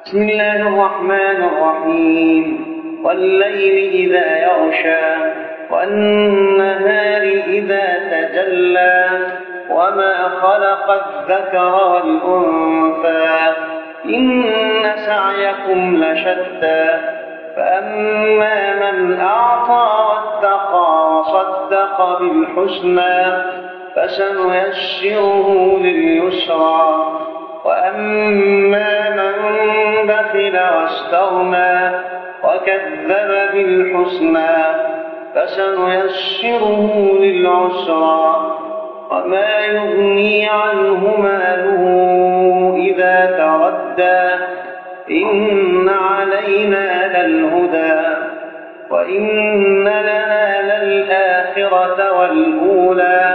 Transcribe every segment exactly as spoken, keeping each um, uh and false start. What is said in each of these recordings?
بسم الله الرحمن الرحيم والليل إذا يغشى والنهار إذا تجلى وما خلق الذكر والأنثى إن سعيكم لشتى فأما من أعطى واتقى وصدق بالحسنى فسنيسره لليسرى وأما من بخل واستغنى وكذب بالحسنى فسنيسره للعسرى وما يغني عنه ماله إذا تردى إن علينا للهدى وإن لنا للآخرة والأولى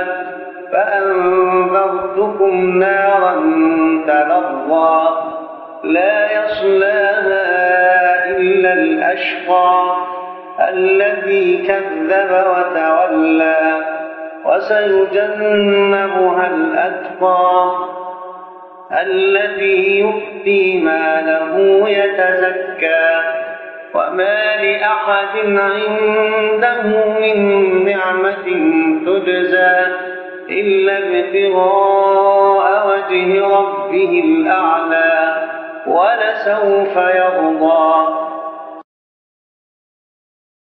فأنذرتكم نارا تلظى لا يصلاها إلا الأشقى الذي كذب وتولى وسيجنبها الأتقى الذي يؤتي ماله يتزكى وما لأحد عنده من نعمة تجزى إلا ابتغاء وجه ربه الأعلى ولسوف يرضى.